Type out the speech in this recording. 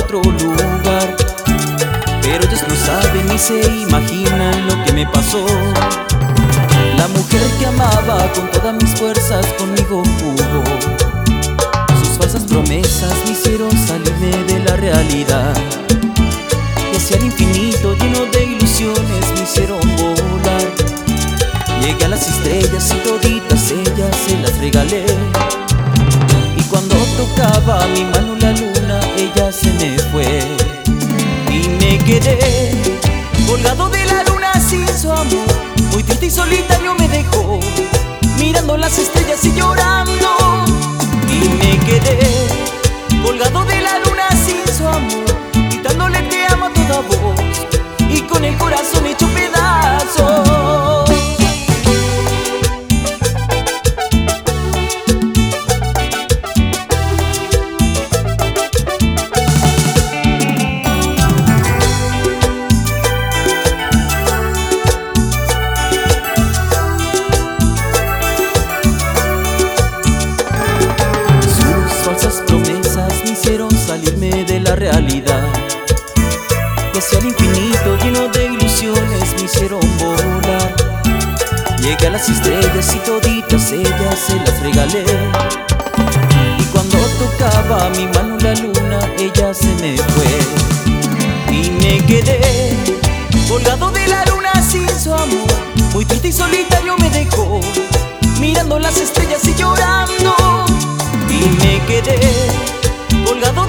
otro lugar, pero ellos no saben ni se imaginan lo que me pasó. La mujer que amaba con todas mis fuerzas conmigo jugó. Sus falsas promesas me hicieron salirme de la realidad, y hacia el infinito lleno de ilusiones me hicieron volar. Llegué a las estrellas y toditas ellas se las regalé, y cuando tocaba mi mano la luna ella se me fue. Y me quedé colgado de la luna sin su amor, muy triste y solitario me dejó, mirando las estrellas y llorando. Y me quedé colgado de la luna sin su amor, gritándole te amo a toda voz, y con el corazón hecho pedazos. Salirme de la realidad, y hacia el infinito lleno de ilusiones me hicieron volar. Llegué a las estrellas y toditas ellas se las regalé, y cuando tocaba mi mano la luna ella se me fue. Y me quedé colgado de la luna sin su amor, muy triste y solitario me dejó, mirando las estrellas y llorando. Y me quedé colgado